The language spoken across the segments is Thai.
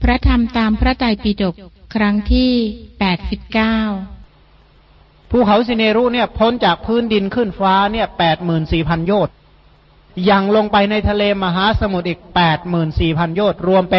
พระธรรมตามพระไตรปิฎกครั้งที่89 ภูเขาสิเนรุเนี่ยพ้นจากพื้นดินขึ้นฟ้าเนี่ย 84,000 โยชน์ยังลงไปในทะเลมหาสมุทรอีก 84,000 โยชน์รวมเป็น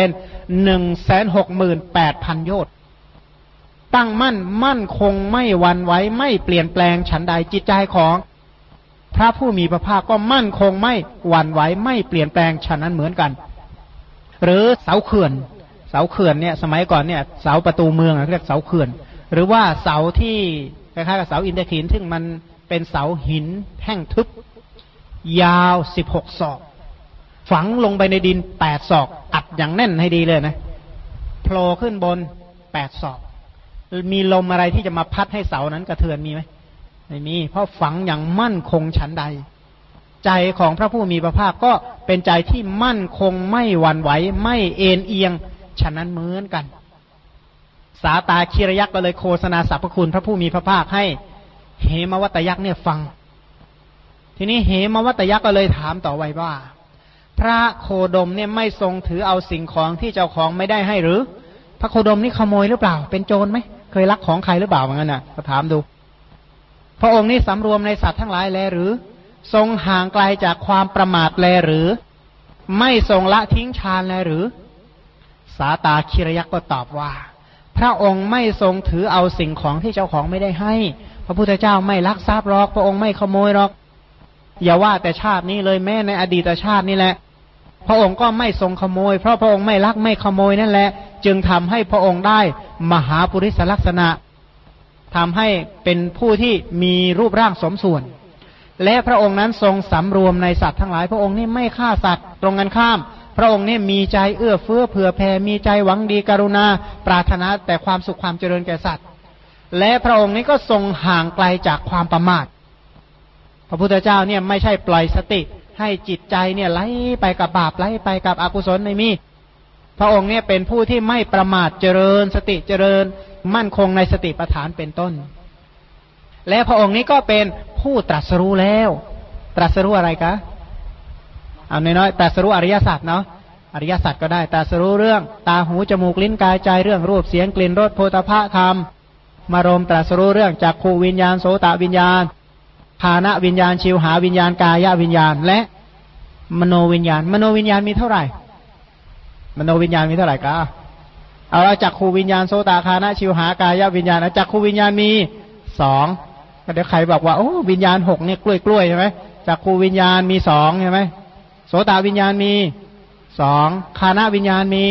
168,000 โยชน์ตั้งมั่นคงไม่หวั่นไหวไม่เปลี่ยนแปลงฉันใดจิตใจของพระผู้มีพระภาคก็มั่นคงไม่หวั่นไหวไม่เปลี่ยนแปลงฉะนั้นเหมือนกันหรือเสาเขื่อนเนี่ยสมัยก่อนเนี่ยเสาประตูเมืองเรียกเสาเขื่อนหรือว่าเสาที่คล้ายๆกับเสาอินทขีฬซึ่งมันเป็นเสาหินแท่งทึบยาว16 ศอกฝังลงไปในดิน8 ศอกอัดอย่างแน่นให้ดีเลยนะโผล่ขึ้นบน8 ศอกมีลมอะไรที่จะมาพัดให้เสานั้นกระเทือนมีไหมไม่มีเพราะฝังอย่างมั่นคงฉันใดใจของพระผู้มีพระภาคก็เป็นใจที่มั่นคงไม่หวั่นไหวไม่เอ็นเอียงฉะนั้นเหมือนกันสาตาคีรยักษ์ก็เลยโฆษณาสรรพคุณพระผู้มีพระภาคให้เหมวัตยักษ์เนี่ยฟังทีนี้เหมวัตยักษ์ก็เลยถามต่อไว้ว่าพระโคดมเนี่ยไม่ทรงถือเอาสิ่งของที่เจ้าของไม่ได้ให้หรือพระโคดมนี่ขโมยหรือเปล่าเป็นโจรไหมเคยลักของใครหรือเปล่าเหมือนกันน่ะก็ถามดูพระองค์นี่สำรวมในสัตว์ทั้งหลายแลหรือทรงห่างไกลจากความประมาทแลหรือไม่ทรงละทิ้งฌานแลหรือสาตาคีรยักษ์ก็ตอบว่าพระองค์ไม่ทรงถือเอาสิ่งของที่เจ้าของไม่ได้ให้พระพุทธเจ้าไม่ลักทรัพย์หรอกพระองค์ไม่ขโมยหรอกอย่าว่าแต่ชาตินี้เลยแม้ในอดีตชาตินี่แหละพระองค์ก็ไม่ทรงขโมยเพราะพระองค์ไม่ลักไม่ขโมยนั่นแหละจึงทำให้พระองค์ได้มหาปุริสลักษณะทำให้เป็นผู้ที่มีรูปร่างสมส่วนและพระองค์นั้นทรงสำรวมในสัตว์ทั้งหลายพระองค์นี่ไม่ฆ่าสัตว์ตรงกันข้ามพระองค์นี่มีใจเอื้อเฟื้อเผื่อแผ่มีใจหวังดีกรุณาปรารถนาแต่ความสุขความเจริญแก่สัตว์และพระองค์นี้ก็ทรงห่างไกลจากความประมาทพระพุทธเจ้าเนี่ยไม่ใช่ปล่อยสติให้จิตใจเนี่ยไหลไปกับบาปไหลไปกับอกุศลไม่มีพระองค์เนี่ยเป็นผู้ที่ไม่ประมาทเจริญสติเจริญมั่นคงในสติปัฏฐานเป็นต้นและพระองค์นี้ก็เป็นผู้ตรัสรู้แล้วตรัสรู้อะไรคะเอาน้อยๆตรัสรู้อริยสัจเนาะอริยสัจก็ได้ตรัสรู้เรื่องตาหูจมูกลิ้นกายใจเรื่องรูปเสียงกลิ่นรสโผฏฐัพพะธรรมมารมตรัสรู้เรื่องจักขุวิญญาณโสตวิญญาณฆานวิญญาณชิวหาวิญญาณกายวิญญาณและมโนวิญญาณมโนวิญญาณมีเท่าไหร่มโนวิญญาณมีเท่าไหร่กะเอาจักขุวิญญาณโสตฆานะชิวหากายวิญญาณจักขุวิญญาณมี2ก็เดี๋ยวใครบอกว่าโอ้วิญญาณ6เนี่ยกล้วยๆใช่ไหมจักขุวิญญาณมี2ใช่ไหมโสตวิญญาณมี2ฆานวิญญาณมี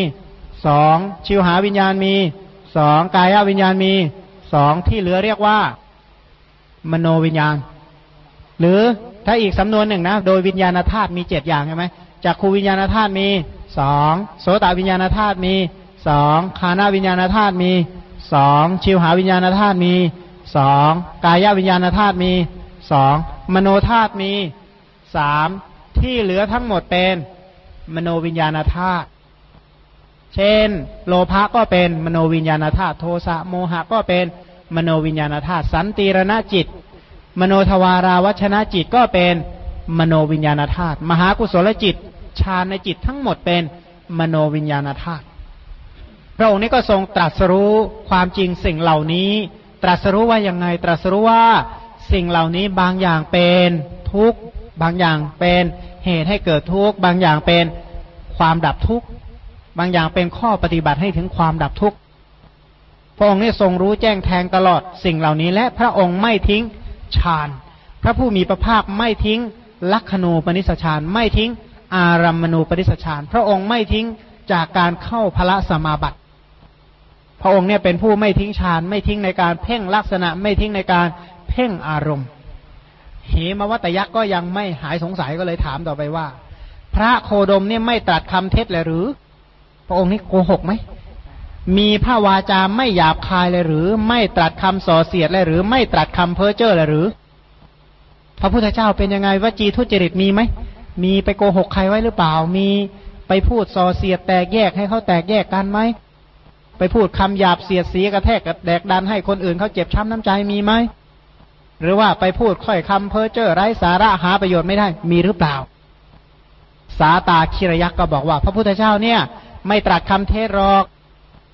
2ชิวหาวิญญาณมี2กายวิญญาณมี2ที่เหลือเรียกว่ามโนวิญญาณหรือถ้าอีกสำนวนหนึ่งนะโดยวิญญาณธาตุมี7อย่างใช่ไหมจักขุวิญญาณธาตุมี2โสตวิญญาณธาตุมี2ฆานวิญญาณธาตุมี2ชิวหาวิญญาณธาตุมี2กายวิญญาณธาตุมี2มโนธาตุมี3ที่เหลือทั้งหมดเป็นมโนวิญญาณธาตุเช่นโลภะก็เป็นมโนวิญญาณธาตุโทสะโมหะก็เป็นมโนวิญญาณธาตุสันติรณจิตมโนทวาราวัชนะจิตก็เป็นมโนวิญญาณธาตุมหากุศลจิตฌานในจิตทั้งหมดเป็นมโนวิญญาณธาตุพระองค์นี้ก็ทรงตรัสรู้ความจริงสิ่งเหล่านี้ตรัสรู้ว่ายังไงตรัสรู้ว่าสิ่งเหล่านี้บางอย่างเป็นทุกข์บางอย่างเป็นเหตุให้เกิดทุกข์บางอย่างเป็นความดับทุกข์บางอย่างเป็นข้อปฏิบัติให้ถึงความดับทุกข์พระองค์นี้ทรงรู้แจ้งแทงตลอดสิ่งเหล่านี้และพระองค์ไม่ทิ้งฌานพระผู้มีพระภาคไม่ทิ้งลักขณูปนิสสฌานไม่ทิ้งอารัมมณูปนิสสฌานพระองค์ไม่ทิ้งจากการเข้าพละสมาบัติพระองค์เนี่ยเป็นผู้ไม่ทิ้งฌานไม่ทิ้งในการเพ่งลักษณะไม่ทิ้งในการเพ่งอารมณ์เหมวัตยักษ์ก็ยังไม่หายสงสัยก็เลยถามต่อไปว่าพระโคดมเนี่ยไม่ตรัสคำเท็จเลยหรือพระองค์นี่โกหกไหมมีพระวาจาไม่หยาบคายเลยหรือไม่ตรัสคำส่อเสียดเลยหรือไม่ตรัสคำเพ้อเจ้อเลยหรือพระพุทธเจ้าเป็นยังไงวจีทุจริตมีไหมมีไปโกหกใครไว้หรือเปล่ามีไปพูดส่อเสียดแตกแยกให้เขาแตกแยกกันไหมไปพูดคำหยาบเสียดสีกระแทกกระแดกดันให้คนอื่นเขาเจ็บช้ำน้ำใจมีไหมหรือว่าไปพูดค่อยคำเพ้อเจ้อไร้สาระหาประโยชน์ไม่ได้มีหรือเปล่าสาตาคิรยักษ์ก็บอกว่าพระพุทธเจ้าเนี่ยไม่ตรัสคำเทศหรอก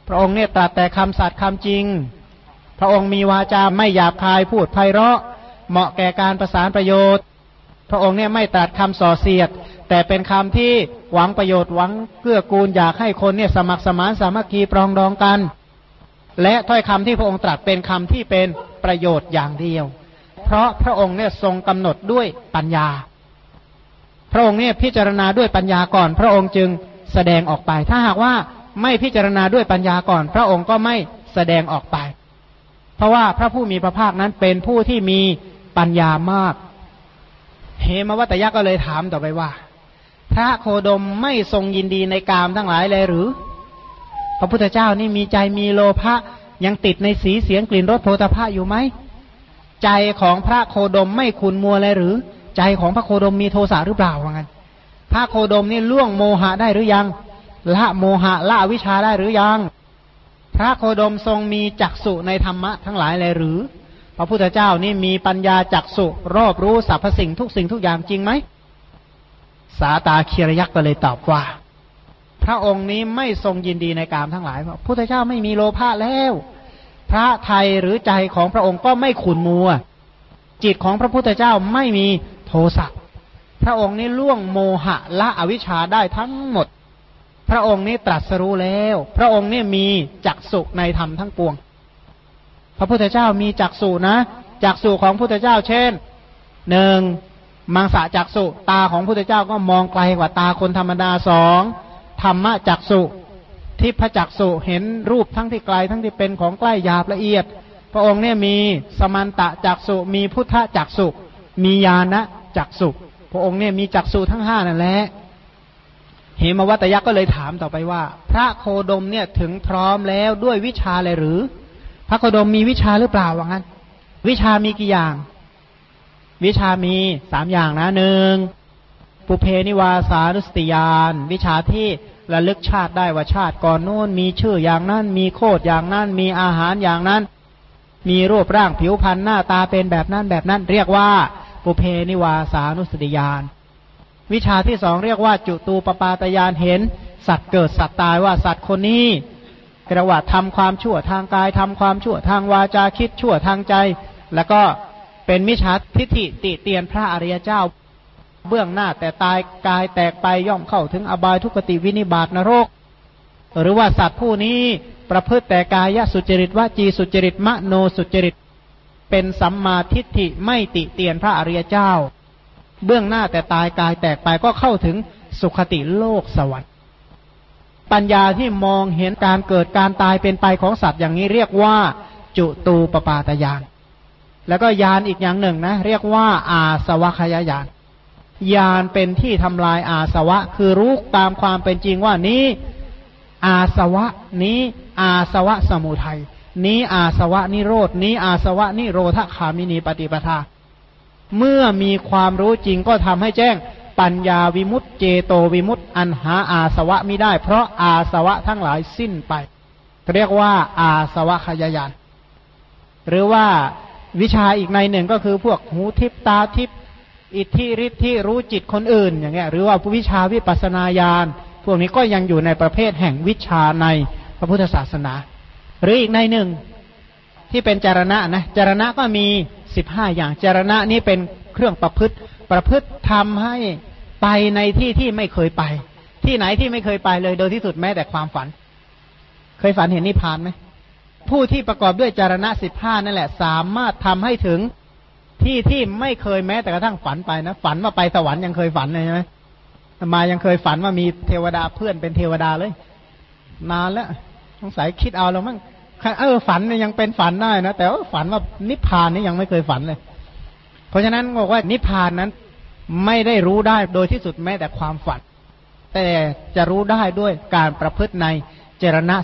พระองค์เนี่ยตรัสแต่คำสัตย์คำจริงพระองค์มีวาจาไม่หยาบคายพูดไพเราะเหมาะแก่การประสานประโยชน์พระองค์เนี่ยไม่ตรัสคำส่อเสียดแต่เป็นคำที่หวังประโยชน์หวังเกื้อกูลอยากให้คนเนี่ยสมัครสมานสามัคคีปรองดองกันและถ้อยคำที่พระองค์ตรัสเป็นคำที่เป็นประโยชน์อย่างเดียวเพราะพระองค์เนี่ยทรงกำหนดด้วยปัญญาพระองค์เนี่ยพิจารณาด้วยปัญญาก่อนพระองค์จึงแสดงออกไปถ้าหากว่าไม่พิจารณาด้วยปัญญาก่อนพระองค์ก็ไม่แสดงออกไปเพราะว่าพระผู้มีพระภาคนั้นเป็นผู้ที่มีปัญญามากเหมวัตยะก็เลยถามต่อไปว่าพระโคดมไม่ทรงยินดีในกามทั้งหลายเลยหรือพระพุทธเจ้านี่มีใจมีโลภะยังติดในสีเสียงกลิ่นรสโผฏฐัพพะอยู่ไหมใจของพระโคดมไม่ขุ่นมัวเลยหรือใจของพระโคดมมีโทสะหรือเปล่าว่างั้นพระโคดมนี่ล่วงโมหะได้หรือยังละโมหะละอวิชชาได้หรือยังพระโคดมทรงมีจักษุในธรรมะทั้งหลายเลยหรือพระพุทธเจ้านี่มีปัญญาจักษุรอบรู้สรรพสิ่งทุกสิ่งทุกอย่างจริงไหมสาตาคีรยักษ์ก็เลยตอบว่าพระองค์นี้ไม่ทรงยินดีในกามทั้งหลายเพราะพุทธเจ้าไม่มีโลภะแล้วพระทัยหรือใจของพระองค์ก็ไม่ขุ่นมัวจิตของพระพุทธเจ้าไม่มีโทสะพระองค์นี้ล่วงโมหะละอวิชชาได้ทั้งหมดพระองค์นี้ตรัสรู้แล้วพระองค์นี้มีจักษุในธรรมทั้งปวงพระพุทธเจ้ามีจักษุนะจักษุของพระพุทธเจ้าเช่นหนึ่งมังสะจักษุตาของพระพุทธเจ้าก็มองไกลกว่าตาคนธรรมดาสองธรรมะจักษุทิพจักษุเห็นรูปทั้งที่ไกลทั้งที่เป็นของใกล้หยาบละเอียดพระองค์เนี่ยมีสมันตะจักษุมีพุทธจักษุมีญาณจักษุพระองค์เนี่ยมีจักษุทั้งห้านั่นแหละเหมวัตยะก็เลยถามต่อไปว่าพระโคดมเนี่ยถึงพร้อมแล้วด้วยวิชาเลยหรือพระโคดมมีวิชาหรือเปล่าว่างั้นวิชามีกี่อย่างวิชามีสามอย่างนะหนึ่งปุเพนิวาสานุสติญาณวิชาที่ระลึกชาติได้ว่าชาติก่อนโน้นมีชื่ออย่างนั้นมีโคดอย่างนั้นมีอาหารอย่างนั้นมีรูปร่างผิวพรรณหน้าตาเป็นแบบนั้นแบบนั้นเรียกว่าปุเพนิวาสานุสติญาณวิชาที่สองเรียกว่าจุตูปปาตญาณเห็นสัตว์เกิดสัตว์ตายว่าสัตว์คนนี้กระว่าทำความชั่วทางกายทำความชั่วทางวาจาคิดชั่วทางใจแล้วก็เป็นมิจฉาทิฏฐิติเตียนพระอริยเจ้าเบื้องหน้าแต่ตายกายแตกไปย่อมเข้าถึงอบายทุกขติวินิบาตนรกหรือว่าสัตว์ผู้นี้ประพฤติแต่กายสุจริตวจีสุจริตมโนสุจริตเป็นสัมมาทิฏฐิไม่ติเตียนพระอริยเจ้าเบื้องหน้าแต่ตายกายแตกไปก็เข้าถึงสุคติโลกสวรรค์ปัญญาที่มองเห็นการเกิดการตายเป็นไปของสัตว์อย่างนี้เรียกว่าจุตูปปาตญาณแล้วก็ญาณอีกอย่างหนึ่งนะเรียกว่าอาสวะขยญาณญาณเป็นที่ทำลายอาสวะคือรู้ตามความเป็นจริงว่านี้อาสวะนี้อาสวะสมุทัยนี้อาสวะนิโรธนี้อาสวะนิโรธคามินีปฏิปทาเมื่อมีความรู้จริงก็ทำให้แจ้งปัญญาวิมุตติเจโตวิมุตติอันหาอาสวะมิได้เพราะอาสวะทั้งหลายสิ้นไปเรียกว่าอาสวะขยญาณหรือว่าวิชาอีกในหนึ่งก็คือพวกหูทิพตาทิพอิทธิฤทธิรู้จิตคนอื่นอย่างเงี้ยหรือว่าวิชาวิปัสสนาญาณพวกนี้ก็ยังอยู่ในประเภทแห่งวิชาในพระพุทธศาสนาหรืออีกในหนึ่งที่เป็นจารณะนะจารณะก็มี15อย่างจารณะนี้เป็นเครื่องประพฤติทำให้ไปในที่ที่ไม่เคยไปที่ไหนที่ไม่เคยไปเลยโดยที่สุดแม้แต่ความฝันเคยฝันเห็นนิพพานไหมผู้ที่ประกอบด้วยจารณะ15นั่นแหละสามารถทำให้ถึงที่ที่ไม่เคยแม้แต่กระทั่งฝันไปนะฝันว่าไปสวรรค์ยังเคยฝันเลยใช่ไหมมายังเคยฝันว่ามีเทวดาเพื่อนเป็นเทวดาเลยนานแล้วสงสัยคิดเอาแล้วมั้งฝันเนี่ยยังเป็นฝันได้นะแต่ว่าฝันว่านิพพานนี่ยังไม่เคยฝันเลยเพราะฉะนั้นบอกว่านิพพานนั้นไม่ได้รู้ได้โดยที่สุดแม้แต่ความฝันแต่จะรู้ได้ด้วยการประพฤติในจารณะ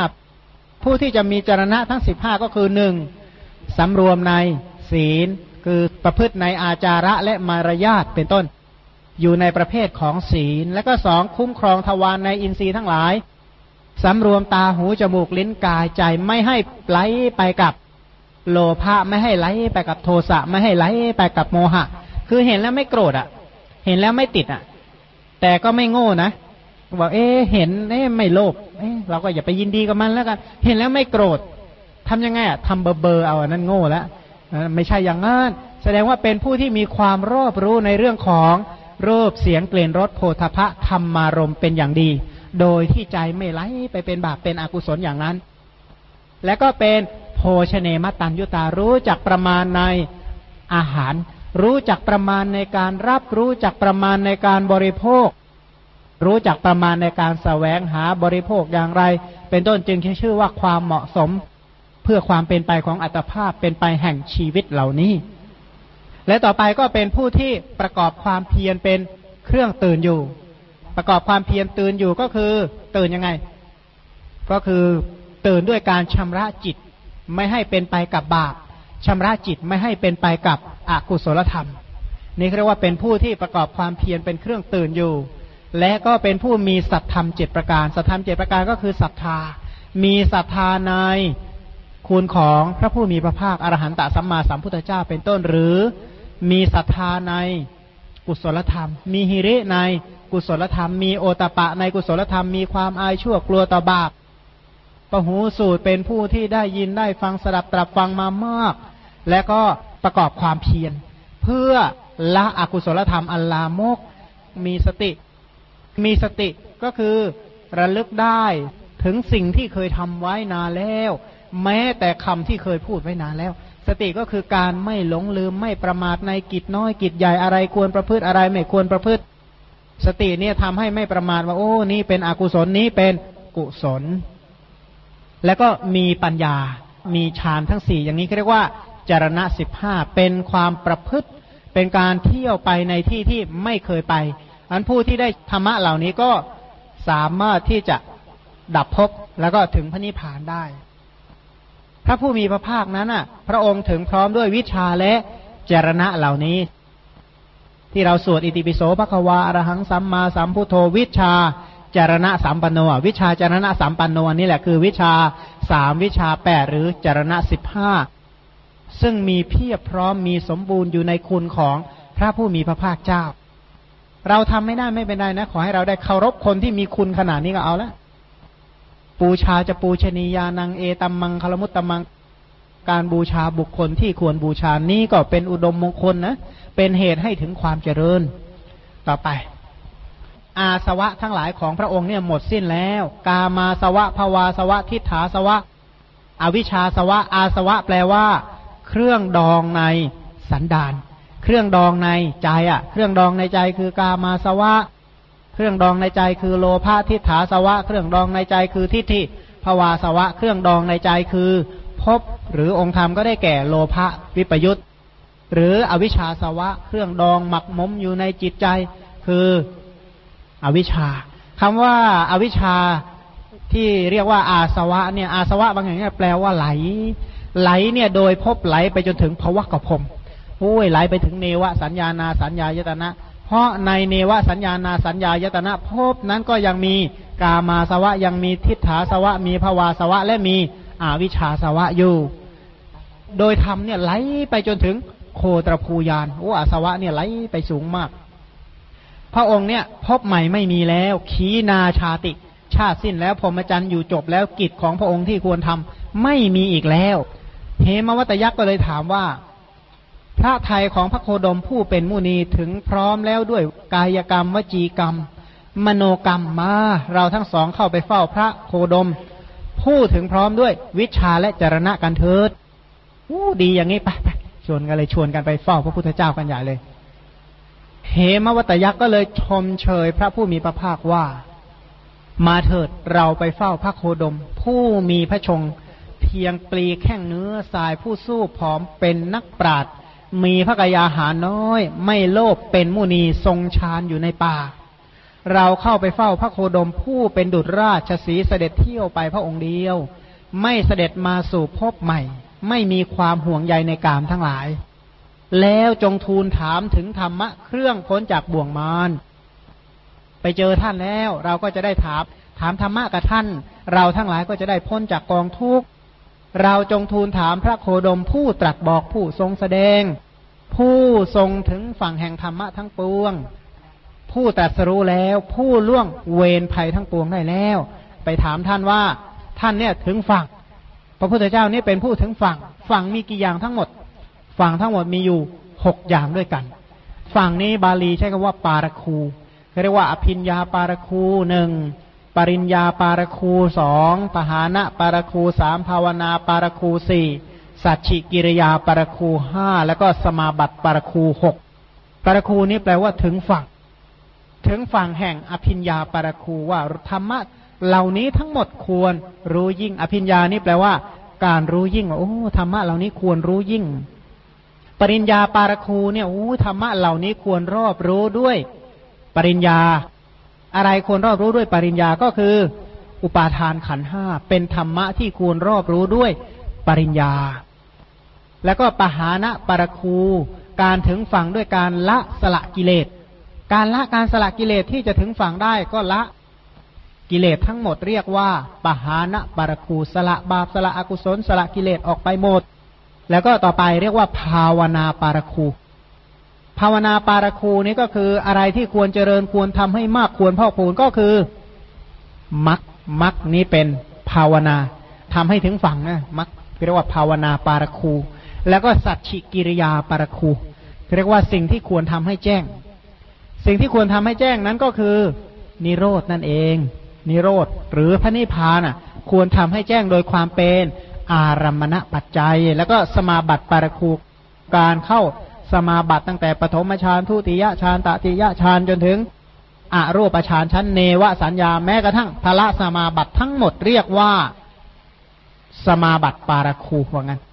15ผู้ที่จะมีจารณะทั้ง15ก็คือ1สำรวมในศีลคือประพฤติในอาจาระและมารยาทเป็นต้นอยู่ในประเภทของศีลและก็2คุ้มครองทวารในอินทรีย์ทั้งหลายสำรวมตาหูจมูกลิ้นกายใจไม่ให้ไหลไปกับโลภะไม่ให้ไหลไปกับโทสะไม่ให้ไหลไปกับโมหะคือเห็นแล้วไม่โกรธอ่ะเห็นแล้วไม่ติดอ่ะแต่ก็ไม่โง่นะบอกเห็นไม่โลภเราก็อย่าไปยินดีกับมันแล้วกันเห็นแล้วไม่โกรธทำยังไงทำเบอร์เอาอันนั้นโง่แล้วไม่ใช่อย่างนั้นแสดงว่าเป็นผู้ที่มีความรอบรู้ในเรื่องของรูปเสียงกลิ่นรสโผฏฐัพพะธรรมารมณ์เป็นอย่างดีโดยที่ใจไม่ไหลไปเป็นบาปเป็นอกุศลอย่างนั้นและก็เป็นโภชเนมตัญญุตารู้จักประมาณในอาหารรู้จักประมาณในการรับรู้จักประมาณในการบริโภครู้จักประมาณในการแสวงหาบริโภคอย่างไรเป็นต้นจึงชื่อว่าความเหมาะสมเพื่อความเป็นไปของอัตภาพเป็นไปแห่งชีวิตเหล่านี้และต่อไปก็เป็นผู้ที่ประกอบความเพียรเป็นเครื่องตื่นอยู่ประกอบความเพียรตื่นอยู่ก็คือตื่นยังไงก็คือตื่นด้วยการชำระจิตไม่ให้เป็นไปกับบาปชำระจิตไม่ให้เป็นไปกับอกุศลธรรมนี่เรียกว่าเป็นผู้ที่ประกอบความเพียรเป็นเครื่องตื่นอยู่และก็เป็นผู้มีสัตธรรม7ประการสัตธรรม7ประการก็คือศรัทธามีศรัทธาในคุณของพระผู้มีพระภาคอรหันตสัมมาสัมพุทธเจ้าเป็นต้นหรือมีศรัทธาในกุศลธรรมมีหิริในกุศลธรรมมีโอตปะในกุศลธรรมมีความอายชั่วกลัวต่อบาปปหูสูตรเป็นผู้ที่ได้ยินได้ฟังสดับตรับฟังมามากและก็ประกอบความเพียรเพื่อละอกุศลธรรมอัลลามกมีสติก็คือระลึกได้ถึงสิ่งที่เคยทำไว้นานแล้วแม้แต่คำที่เคยพูดไว้นานแล้วสติก็คือการไม่หลงลืมไม่ประมาทในกิจน้อยกิจใหญ่อะไรควรประพฤติอะไรไม่ควรประพฤติสติเนี่ยทำให้ไม่ประมาทว่าโอ้นี่เป็นอกุศลนี้เป็นกุศลแล้วก็มีปัญญามีฌานทั้ง4อย่างนี้เรียกว่าจรณะ15เป็นความประพฤติเป็นการเที่ยวไปในที่ที่ไม่เคยไปอันผู้ที่ได้ธรรมะเหล่านี้ก็สามารถที่จะดับภพแล้วก็ถึงพระนิพพานได้พระผู้มีพระภาคนั้นพระองค์ถึงพร้อมด้วยวิชาและจรณะเหล่านี้ที่เราสวดอิติปิโสภควาอรหังสัมมาสัมพุทโธวิชาจรณะสัมปันโนวิชาจรณะสัมปันโนนี่แหละคือวิชา3วิชา8หรือจรณะ15ซึ่งมีเพียบพร้อมมีสมบูรณ์อยู่ในคุณของพระผู้มีพระภาคเจ้าเราทำไม่ได้ไม่เป็นไรนะขอให้เราได้เคารพคนที่มีคุณขนาดนี้ก็เอาละบูชาจะปูชนียานังเอตัมมังคลมุตตมังการบูชาบุคคลที่ควรบูชานี้ก็เป็นอุดมมงคลนะเป็นเหตุให้ถึงความเจริญต่อไปอาสวะทั้งหลายของพระองค์เนี่ยหมดสิ้นแล้วกามาสวะภวาสวะทิฏฐาสวะอวิชชาสวะอาสวะแปลว่าเครื่องดองในสันดานเครื่องดองในใจเครื่องดองในใจคือกามาสวะเครื่องดองในใจคือโลภะทิฏฐาสวะเครื่องดองในใจคือทิฏฐิภวาสวะเครื่องดองในใจคือภพหรือองค์ธรรมก็ได้แก่โลภะวิปยุตหรืออวิชชาสวะเครื่องดองหมักหมมอยู่ในจิตใจคืออวิชชาคำว่าอวิชชาที่เรียกว่าอาสวะเนี่ยอาสวะบางอย่างเนี่ยแปลว่าไหลเนี่ยโดยภพไหลไปจนถึงภวกภพไหลไปถึงเนวสัญญานาสัญญายตนะเพราะในเนวสัญญานาสัญญายตนะภพนั้นก็ยังมีกามาสวะยังมีทิฏฐาสวะมีภวาสวะและมีอวิชชาสวะอยู่โดยธรรมเนี่ยไหลไปจนถึงโคตรภูยานอาสวะเนี่ยไหลไปสูงมากพระองค์เนี่ยภพใหม่ไม่มีแล้วขีนาชาติชาติสิ้นแล้วพรหมจรรย์อยู่จบแล้วกิจของพระองค์ที่ควรทำไม่มีอีกแล้วเหมวัตยักษ์ก็เลยถามว่าพระทัยของพระโคดมผู้เป็นมุนีถึงพร้อมแล้วด้วยกายกรรมวจีกรรมมโนกรรมมาเราทั้งสองเข้าไปเฝ้าพระโคดมผู้ถึงพร้อมด้วยวิชาและจรณะกันเถิดดีอย่างนี้ไปชวนกันไปเฝ้าพระพุทธเจ้ากันใหญ่เลยเหมวัตยักษ์ก็เลยชมเชยพระผู้มีพระภาคว่ามาเถิดเราไปเฝ้าพระโคดมผู้มีพระชงเพียงปลีแข้งเนื้อทรายผู้สู้ผอมเป็นนักปราชญ์มีพระกายาหารน้อยไม่โลภเป็นมุนีทรงฌานอยู่ในป่าเราเข้าไปเฝ้าพระโคดมผู้เป็นดุจราชสีห์เสด็จเที่ยวไปพระองค์เดียวไม่เสด็จมาสู่ภพใหม่ไม่มีความห่วงใยในกามทั้งหลายแล้วจงทูลถามถึงธรรมะเครื่องพ้นจากบ่วงมารไปเจอท่านแล้วเราก็จะได้ถามธรรมะกับท่านเราทั้งหลายก็จะได้พ้นจากกองทุกข์เราจงทูลถามพระโคดมผู้ตรัสบอกผู้ทรงแสดงผู้ทรงถึงฝั่งแห่งธรรมะทั้งปวงผู้ตรัสรู้แล้วผู้ล่วงเวรภัยทั้งปวงได้แล้วไปถามท่านว่าท่านเนี่ยถึงฝั่งพระพุทธเจ้านี่เป็นผู้ถึงฝั่งมีกี่อย่างทั้งหมดฝั่งทั้งหมดมีอยู่6อย่างด้วยกันฝั่งนี้บาลีใช้คำว่าปารคูเรียกว่าอภิญญาปารคู1ปริญญาปารคู2ปหานะปารคู3ภาวนาปารคู4สัจฉิกิริยาปารคู5แล้วก็สมาบัติปารคู6ปารคูนี้แปลว่าถึงฝั่งแห่งอภิญญาปารคูว่าธรรมะเหล่านี้ทั้งหมดควรรู้ยิ่งอภิญญานี่แปลว่าการรู้ยิ่งโอ้ธรรมะเหล่านี้ควรรู้ยิ่งปริญญาปารคูเนี่ยโอ้ธรรมะเหล่านี้ควรรอบรู้ด้วยปริญญาอะไรควรรอบรู้ด้วยปริญญาก็คืออุปาทานขันธ์5เป็นธรรมะที่ควรรอบรู้ด้วยปริญญาแล้วก็ปหานะปารคูการถึงฝั่งด้วยการละสละกิเลสการสละกิเลสที่จะถึงฝั่งได้ก็ละกิเลสทั้งหมดเรียกว่าปหานะปารคูสละบาปสละอกุศลสละกิเลสออกไปหมดแล้วก็ต่อไปเรียกว่าภาวนาปารคูภาวนาปารคูนี้ก็คืออะไรที่ควรเจริญควรทำให้มากควรพอกพูนก็คือมรรคนี้เป็นภาวนาทำให้ถึงฝั่งนะมรรคเรียกว่าภาวนาปารคูแล้วก็สัจฉิกิริยาปารคูเรียกว่าสิ่งที่ควรทำให้แจ้งสิ่งที่ควรทำให้แจ้งนั้นก็คือนิโรธนั่นเองนิโรธหรือพระนิพพานควรทำให้แจ้งโดยความเป็นอารัมมณปัจจัยแล้วก็สมาบัติปารคูการเข้าสมาบัติตั้งแต่ปฐมฌานทุติยฌานตติยฌานจนถึงอรูปฌานชั้นเนวสัญญาแม้กระทั่งพละสมาบัติทั้งหมดเรียกว่าสมาบัติปารคูว่างั้น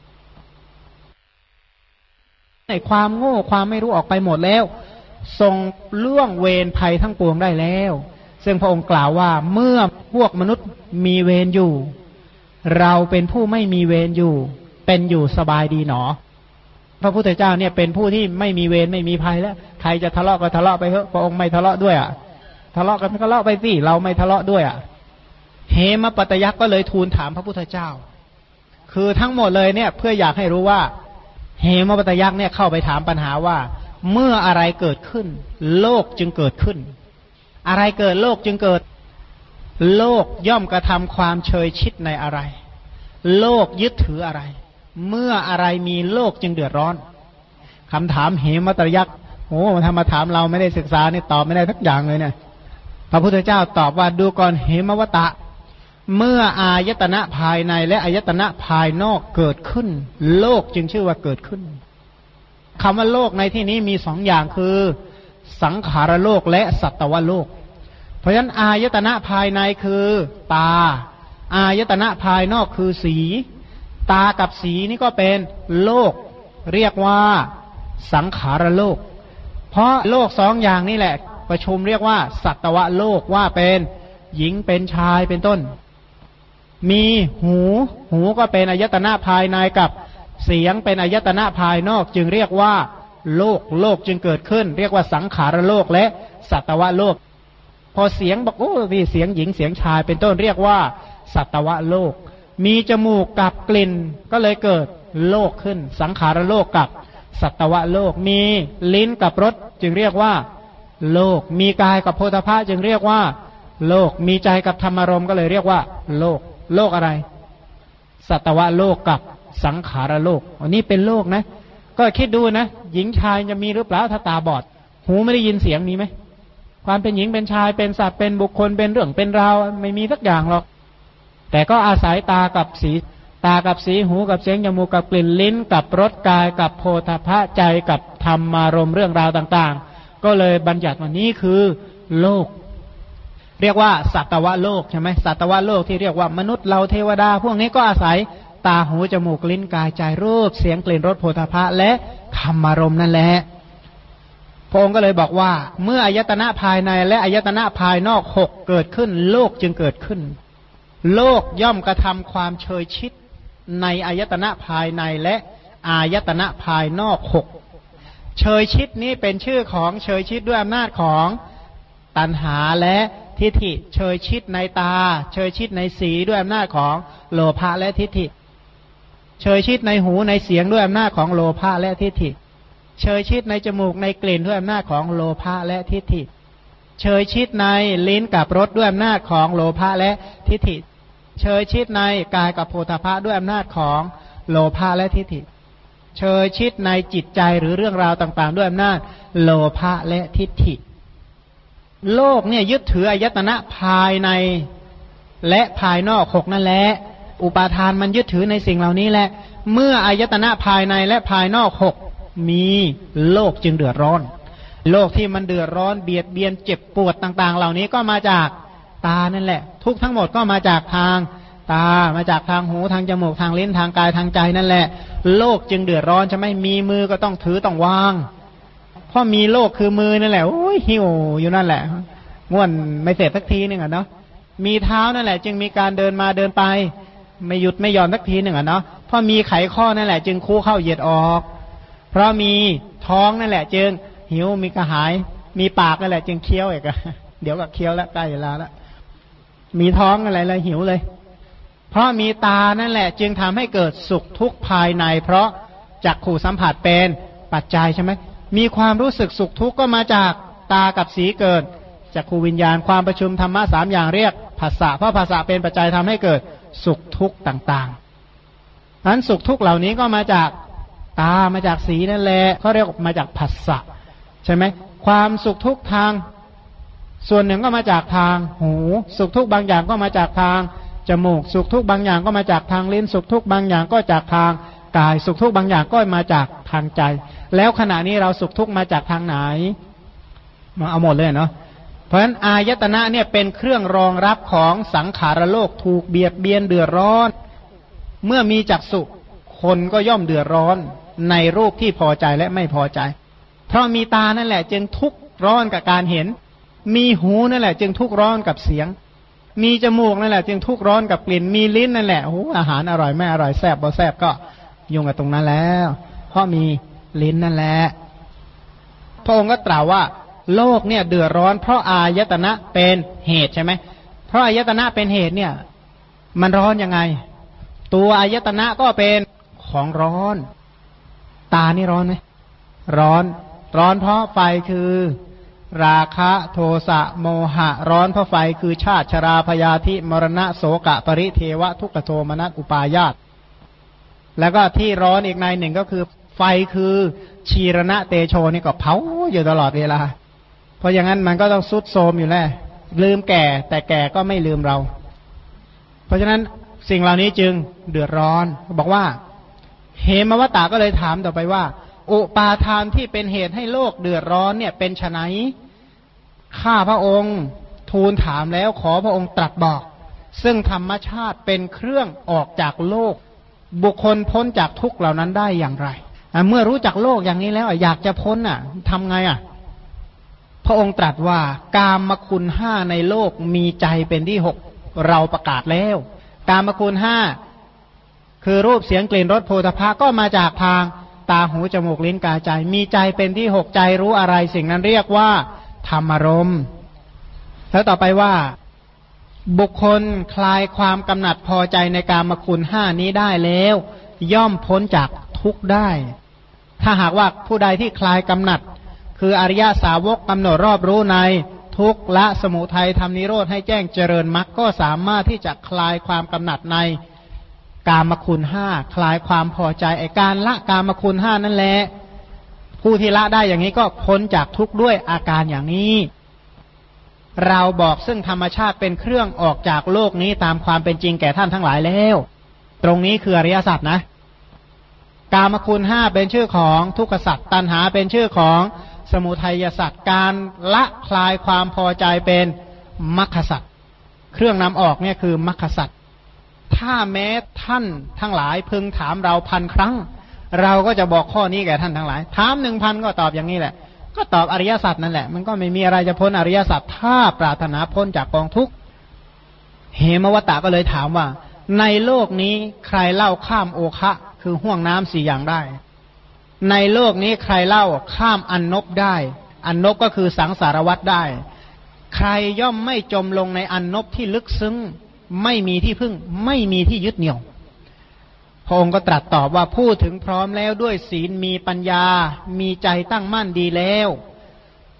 ในความโง่ความไม่รู้ออกไปหมดแล้วทรงล่วงเวรภัยทั้งปวงได้แล้วซึ่งพระองค์กล่าวว่าเมื่อพวกมนุษย์มีเวรอยู่เราเป็นผู้ไม่มีเวรอยู่เป็นอยู่สบายดีหนอพระพุทธเจ้าเนี่ยเป็นผู้ที่ไม่มีเวรไม่มีภัยแล้วใครจะทะเลาะก็ทะเลาะไปเถอะพระองค์ไม่ทะเลาะด้วยทะเลาะกันก็ทะเลาะไปสิเราไม่ทะเลาะด้วยเหมปัตยักษ์ก็เลยทูลถามพระพุทธเจ้าคือทั้งหมดเลยเนี่ยเพื่ออยากให้รู้ว่าเหมปัตยักษ์เนี่ยเข้าไปถามปัญหาว่าเมื่ออะไรเกิดขึ้นโลกจึงเกิดขึ้นอะไรเกิดโลกจึงเกิดโลกย่อมกระทำความเฉยชิดในอะไรโลกยึดถืออะไรเมื่ออะไรมีโลกจึงเดือดร้อนคำถามเหมตยักษ์โอ้มันทำมาถามเราไม่ได้ศึกษาเนี่ยตอบไม่ได้ทักอย่างเลยเนี่ยพระพุทธเจ้าตอบว่าดูก่อนเหมวตะเมื่ออายตนะภายในและอายตนะภายนอกเกิดขึ้นโลกจึงชื่อว่าเกิดขึ้นคำว่าโลกในที่นี้มี2อย่างคือสังขารโลกและสัตวโลกเพราะฉะนั้นอายตนะภายในคือตาอายตนะภายนอกคือสีตากับสีนี่ก็เป็นโลกเรียกว่าสังขารโลกเพราะโลก2อย่างนี่แหละประชุมเรียกว่าสัตวโลกว่าเป็นหญิงเป็นชายเป็นต้นมีหูก็เป็นอายตนะภายในกับเสียงเป็นอายตนะภายนอกจึงเรียกว่าโลกจึงเกิดขึ้นเรียกว่าสังขารโลกและสัตวโลกพอเสียงบอกโอ้มีเสียงหญิงเสียงชายเป็นต้นเรียกว่าสัตวโลกมีจมูกกับกลิ่นก็เลยเกิดโลกขึ้นสังขารโลกกับสัตวโลกมีลิ้นกับรสจึงเรียกว่าโลกมีกายกับโผฏฐัพพะจึงเรียกว่าโลกมีใจกับธรรมารมณ์ก็เลยเรียกว่าโลกอะไรสัตวโลกกับสังขารโลกอันนี้เป็นโลกนะก็คิดดูนะหญิงชายจะมีหรือเปล่าถ้าตาบอดหูไม่ได้ยินเสียงมีไหมความเป็นหญิงเป็นชายเป็นสัตว์เป็นบุคคลเป็นเรื่องเป็นราวไม่มีสักอย่างหรอกแต่ก็อาศัยตากับสีหูกับเสียงจมูกกับกลิ่นลิ้นกับรสกายกับโผฏฐัพพะใจกับธรรมารมณ์เรื่องราวต่างๆก็เลยบัญญัติว่านี้คือโลกเรียกว่าสัตวโลกใช่ไหมสัตวโลกที่เรียกว่ามนุษย์เราเทวดาพวกนี้ก็อาศัยตาหูจมูกลิ้นกายใจรูปเสียงกลิ่นรสโผฏฐัพพะและธรรมารมณ์นั่นแหละพระองค์ก็เลยบอกว่าเมื่ออายตนะภายในและอายตนะภายนอก6เกิดขึ้นโลกจึงเกิดขึ้นโลกย่อมกระทำความเฉยชิดในอายตนะภายในและอายตนะภายนอก6เฉยชิดนี้เป็นชื่อของเฉยชิดด้วยอำนาจของตัณหาและทิฏฐิเฉยชิดในตาเฉยชิดในสีด้วยอำนาจของโลภะและทิฏฐิเฉยชิดในหูในเสียงด้วยอำนาจของโลภะและทิฏฐิเฉยชิดในจมูกในกลิ่นด้วยอำนาจของโลภะและทิฏฐิเชยชิดในลิ้นกับรสด้วยอำนาจของโลภะและทิฏฐิเชยชิดในกายกับโผฏฐัพพะด้วยอำนาจของโลภะและทิฏฐิเชยชิดในจิตใจหรือเรื่องราวต่างๆด้วยอำนาจโลภะและทิฏฐิโลกเนี่ยยึดถืออายตนะภายในและภายนอกหกนั่นแหละอุปาทานมันยึดถือในสิ่งเหล่านี้แหละเมื่ออายตนะภายในและภายนอกหกมีโลกจึงเดือดร้อนโลกที่มันเดือดร้อนเบียดเบียนเจ็บปวดต่างๆเหล่านี้ก็มาจากตานั่นแหละทุกทั้งหมดก็มาจากทางตามาจากทางหูทางจมูกทางลิ้นทางกายทางใจนั่นแหละโลกจึงเดือดร้อนใช่ไหมมีมือก็ต้องถือต้องวางเพราะมีโลกคือมือนั่นแหละโอ้ยหิวอยู่นั่นแหละง่วนไม่เสร็จสักทีนึงอ่ะเนาะมีเท้านั่นแหละจึงมีการเดินมาเดินไปไม่หยุดไม่หย่อนสักทีหนึ่งอ่ะเนาะเพราะมีไขข้อนั่นแหละจึงคู่เข้าเหยียดออกเพราะมีท้องนั่นแหละจึงหิวมีกระหายมีปากนั่นแหละจึงเคี้ยวอีกอะเดี๋ยวก็เคี้ยวแล้วใกล้เวลาแล้วมีท้องอะไรเลยหิวเลยเพราะมีตานั่นแหละจึงทำให้เกิดสุขทุกข์ภายในเพราะจักขู่สัมผัสเป็นปัจจัยใช่ไหมมีความรู้สึกสุขทุกข์ก็มาจากตากับสีเกิดจักขู่วิญญาณความประชุมธรรมะสามอย่างเรียกภาษาเพราะภาษาเป็นปัจจัยทำให้เกิดสุขทุกข์ต่างๆนั้นสุขทุกข์เหล่านี้ก็มาจากตามาจากสีนั่นแหละเขาเรียกมาจากภาษาใช่ไหมความสุขทุกข์ทางส่วนหนึ่งก็มาจากทางหูสุขทุกข์บางอย่างก็มาจากทางจมูกสุขทุกข์บางอย่างก็มาจากทางลิ้นสุขทุกข์บางอย่างก็จากทางกายสุขทุกข์บางอย่างก็มาจากทางใจแล้วขณะนี้เราสุขทุกข์มาจากทางไหนมาเอาหมดเลยเนาะเพราะฉะนั้นอายตนะเนี่ยเป็นเครื่องรองรับของสังขารโลกถูกเบียดเบียนเดือดร้อนเมื่อมีจักษุคนก็ย่อมเดือดร้อนในรูปที่พอใจและไม่พอใจเพราะมีตานั่นแหละจึงทุกข์ร้อนกับการเห็นมีหูนั่นแหละจึงทุกข์ร้อนกับเสียงมีจมูกนั่นแหละจึงทุกข์ร้อนกับกลิ่นมีลิ้นนั่นแหละโอ้อาหารอร่อยไม่อร่อยแซ่บบ่แซ่บก็ยุ่งกับตรงนั้นแล้วเพราะมีลิ้นนั่นแหละพระองค์ก็กล่าวว่าโลกเนี่ยเดือดร้อนเพราะอายตนะเป็นเหตุใช่ไหมเพราะอายตนะเป็นเหตุเนี่ยมันร้อนยังไงตัวอายตนะก็เป็นของร้อนตานี่ร้อนไหมร้อนเพราะไฟคือราคะโทสะโมหะร้อนเพราะไฟคือชาติชราพยาธิมรณะโสกะปริเทวะทุกขโทมนัสอุปาญาตแล้วก็ที่ร้อนอีกในหนึ่งก็คือไฟคือชีรณะเตโชนี่ก็เผาอยู่ตลอดเวลาเพราะอย่างนั้นมันก็ต้องทรุดโทรมอยู่แล้วลืมแก่แต่แก่ก็ไม่ลืมเราเพราะฉะนั้นสิ่งเหล่านี้จึงเดือดร้อนบอกว่าเหมวตาก็เลยถามต่อไปว่าอุปาทานที่เป็นเหตุให้โลกเดือดร้อนเนี่ยเป็นไฉนข้าพระองค์ทูลถามแล้วขอพระองค์ตรัสบอกซึ่งธรรมชาติเป็นเครื่องออกจากโลกบุคคลพ้นจากทุกข์เหล่านั้นได้อย่างไรเมื่อรู้จักโลกอย่างนี้แล้วอยากจะพ้นทำไงพระองค์ตรัสว่ากามคุณห้าในโลกมีใจเป็นที่หกเราประกาศแล้วกามคุณห้าคือรูปเสียงกลิ่นรสโผฏฐัพพะก็มาจากทางตาหูจมูกลิ้นกายใจมีใจเป็นที่หกใจรู้อะไรสิ่งนั้นเรียกว่าธรรมารมณ์แล้วต่อไปว่าบุคคลคลายความกำหนัดพอใจในกามคุณห้านี้ได้แล้วย่อมพ้นจากทุกข์ได้ถ้าหากว่าผู้ใดที่คลายกำหนัดคืออริยสาวกกำหนดรอบรู้ในทุกข์ละสมุทัยทำนิโรธให้แจ้งเจริญมรรคก็สามารถที่จะคลายความกำหนัดในกามคุณห้าคลายความพอใจไอ้การละกามคุณห้านั่นแหละผู้ที่ละได้อย่างนี้ก็พ้นจากทุกข์ด้วยอาการอย่างนี้เราบอกซึ่งธรรมชาติเป็นเครื่องออกจากโลกนี้ตามความเป็นจริงแก่ท่านทั้งหลายแล้วตรงนี้คืออริยสัจนะกามคุณห้าเป็นชื่อของทุกขสัจตัณหาเป็นชื่อของสมุทัยสัจการละคลายความพอใจเป็นมรรคสัจเครื่องนำออกเนี่ยคือมรรคสัจถ้าแม้ท่านทั้งหลายพึงถามเรา1,000 ครั้งเราก็จะบอกข้อนี้แก่ท่านทั้งหลายถาม 1,000 ก็ตอบอย่างนี้แหละก็ตอบอริยสัจนั่นแหละมันก็ไม่มีอะไรจะพ้นอริยสัจถ้าปรารถนาพ้นจากกองทุกข์เหมวตะก็เลยถามว่าในโลกนี้ใครเล่าข้ามโอคะคือห่วงน้ำ4อย่างได้ในโลกนี้ใครเล่าข้ามอันนบได้อันนบก็คือสังสารวัฏได้ใครย่อมไม่จมลงในอันนบที่ลึกซึ้งไม่มีที่พึ่งไม่มีที่ยึดเหนี่ยวพระองค์ก็ตรัสตอบว่าพูดถึงพร้อมแล้วด้วยศีลมีปัญญามีใจตั้งมั่นดีแล้ว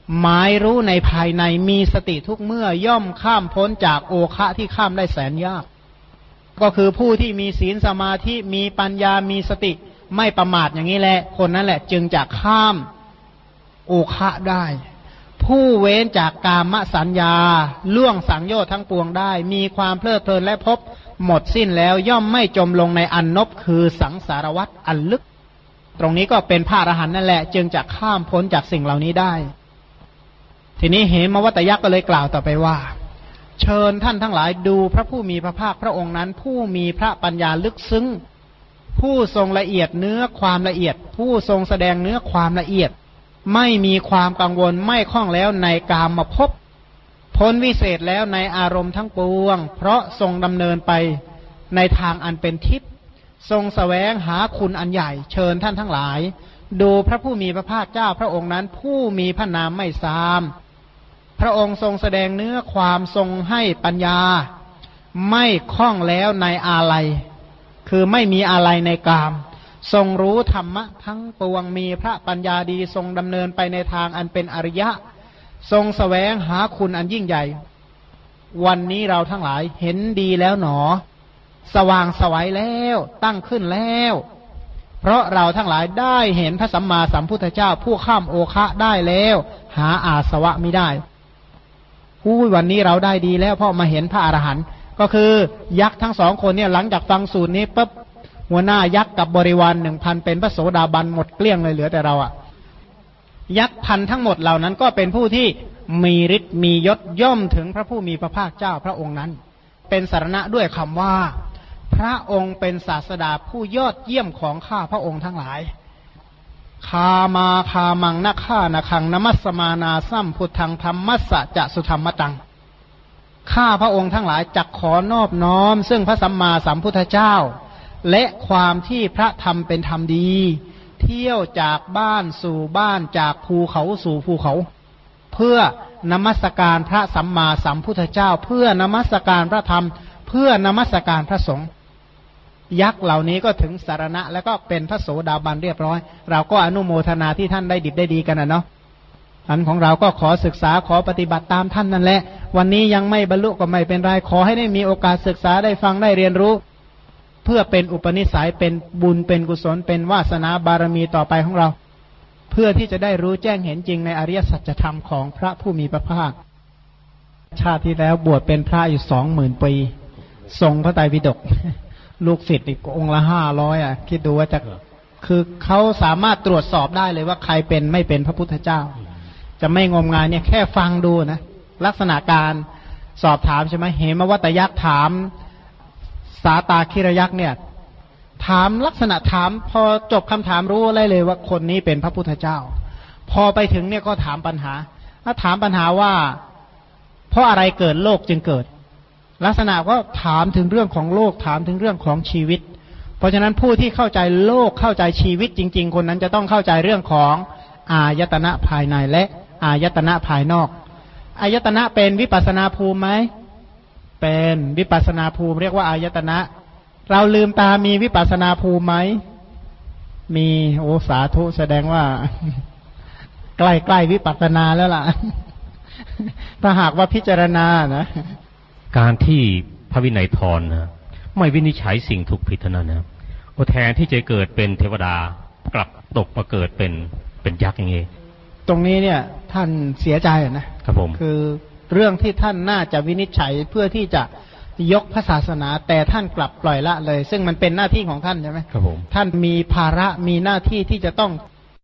หมายรู้ในภายในมีสติทุกเมื่อย่อมข้ามพ้นจากโอคะที่ข้ามได้แสนยากก็คือผู้ที่มีศีลสมาธิมีปัญญามีสติไม่ประมาทอย่างนี้แหละคนนั้นแหละจึงจะข้ามโอคะได้ผู้เว้นจากกามสัญญาล่วงสังโยชน์ทั้งปวงได้มีความเพลิดเพลินและพบหมดสิ้นแล้วย่อมไม่จมลงในอันนบคือสังสารวัฏอันลึกตรงนี้ก็เป็นพระอรหันต์นั่นแหละจึงจะข้ามพ้นจากสิ่งเหล่านี้ได้ทีนี้เหมวัตยักษ์ก็เลยกล่าวต่อไปว่าเชิญท่านทั้งหลายดูพระผู้มีพระภาคพระองค์นั้นผู้มีพระปัญญาลึกซึ้งผู้ทรงละเอียดเนื้อความละเอียดผู้ทรงแสดงเนื้อความละเอียดไม่มีความกังวลไม่คล้องแล้วในกามมาพบพ้นวิเศษแล้วในอารมณ์ทั้งปวงเพราะทรงดำเนินไปในทางอันเป็นทิพย์ทรงแสวงหาคุณอันใหญ่เชิญท่านทั้งหลายดูพระผู้มีพระภาคเจ้าพระองค์นั้นผู้มีพระนามไม่ทรามพระองค์ทรงแสดงเนื้อความทรงให้ปัญญาไม่คล้องแล้วในอาลัยคือไม่มีอาลัยในกามทรงรู้ธรรมะทั้งปวงมีพระปัญญาดีทรงดำเนินไปในทางอันเป็นอริยะทรงแสวงหาคุณอันยิ่งใหญ่วันนี้เราทั้งหลายเห็นดีแล้วหนอสว่างไสวแล้วตั้งขึ้นแล้วเพราะเราทั้งหลายได้เห็นพระสัมมาสัมพุทธเจ้าผู้ข้ามโอคะได้แล้วหาอาสวะไม่ได้วันนี้เราได้ดีแล้วเพราะมาเห็นพระอรหันต์ก็คือยักษ์ทั้งสองคนเนี่ยหลังจากฟังสูตรนี้ปุ๊บหัวหน้ายักษ์กับบริวาร 1,000 เป็นพระโสดาบันหมดเกลี้ยงเลยเหลือแต่เราอะยักษ์พันทั้งหมดเหล่านั้นก็เป็นผู้ที่มีฤทธิ์มียศย่อมถึงพระผู้มีพระภาคเจ้าพระองค์นั้นเป็นสรณะด้วยคำว่าพระองค์เป็นศาสดาผู้ยอดเยี่ยมของข้าพระองค์ทั้งหลายคามาคามังนะข้านะคังนมัสสมานาสัมพุทธังธรรมัสสะจะสุธรรมตังข้าพระองค์ทั้งหลายจักขอนอบน้อมซึ่งพระสัมมาสัมพุทธเจ้าและความที่พระธรรมเป็นธรรมดีเที่ยวจากบ้านสู่บ้านจากภูเขาสู่ภูเขาเพื่อนมัสการพระสัมมาสัมพุทธเจ้าเพื่อนมัสการพระธรรมเพื่อนมัสการพระสงฆ์ยักษ์เหล่านี้ก็ถึงสารณะแล้วก็เป็นพระโสดาบันเรียบร้อยเราก็อนุโมทนาที่ท่านได้ดิบได้ดีกันนะเนาะอันของเราก็ขอศึกษาขอปฏิบัติตามท่านนั่นแหละวันนี้ยังไม่บรรลุก็ไม่เป็นไรขอให้ได้มีโอกาสศึกษาได้ฟังได้เรียนรู้เพื่อเป็นอุปนิสัยเป็นบุญเป็นกุศลเป็นวาสนาบารมีต่อไปของเราเพื่อที่จะได้รู้แจ้งเห็นจริงในอริยสัจธรรมของพระผู้มีพระภาคชาติที่แล้วบวชเป็นพระอยู่ 20,000 ปีทรงพระไตรปิฎกลูกศิษย์อีกองค์ละ500อ่ะคิดดูว่าจะคือเขาสามารถตรวจสอบได้เลยว่าใครเป็นไม่เป็นพระพุทธเจ้าจะไม่งมงายเนี่ยแค่ฟังดูนะลักษณะการสอบถามใช่ไหมเหมวัตยักษ์ถามสาตาคิรยักษ์เนี่ยถามลักษณะถามพอจบคำถามรู้เลยว่าคนนี้เป็นพระพุทธเจ้าพอไปถึงเนี่ยก็ถามปัญหาถ้าถามปัญหาว่าเพราะอะไรเกิดโลกจึงเกิดลักษณะก็ถามถึงเรื่องของโลกถามถึงเรื่องของชีวิตเพราะฉะนั้นผู้ที่เข้าใจโลกเข้าใจชีวิตจริงๆคนนั้นจะต้องเข้าใจเรื่องของอายตนะภายในและอายตนะภายนอกอายตนะเป็นวิปัสนาภูมิไหมเป็นวิปัสนาภูมิเรียกว่าอายตนะเราลืมตามีวิปัสนาภูมิไหมมีโอ้สาธุแสดงว่าใกล้ๆวิปัสนาแล้วล่ะถ้าหากว่าพิจารณานะการที่พระวินัยทรนะไม่วินิจฉัยสิ่งถูกผิดเท่านั้นนะก็แทนที่จะเกิดเป็นเทวดากลับตกมาเกิดเป็นยักษ์อย่างนี้ตรงนี้เนี่ยท่านเสียใจนะครับผมคือเรื่องที่ท่านน่าจะวินิจฉัยเพื่อที่จะยกพระศาสนาแต่ท่านกลับปล่อยละเลยซึ่งมันเป็นหน้าที่ของท่านใช่ไหมครับผมท่านมีภาระมีหน้าที่ที่จะต้อง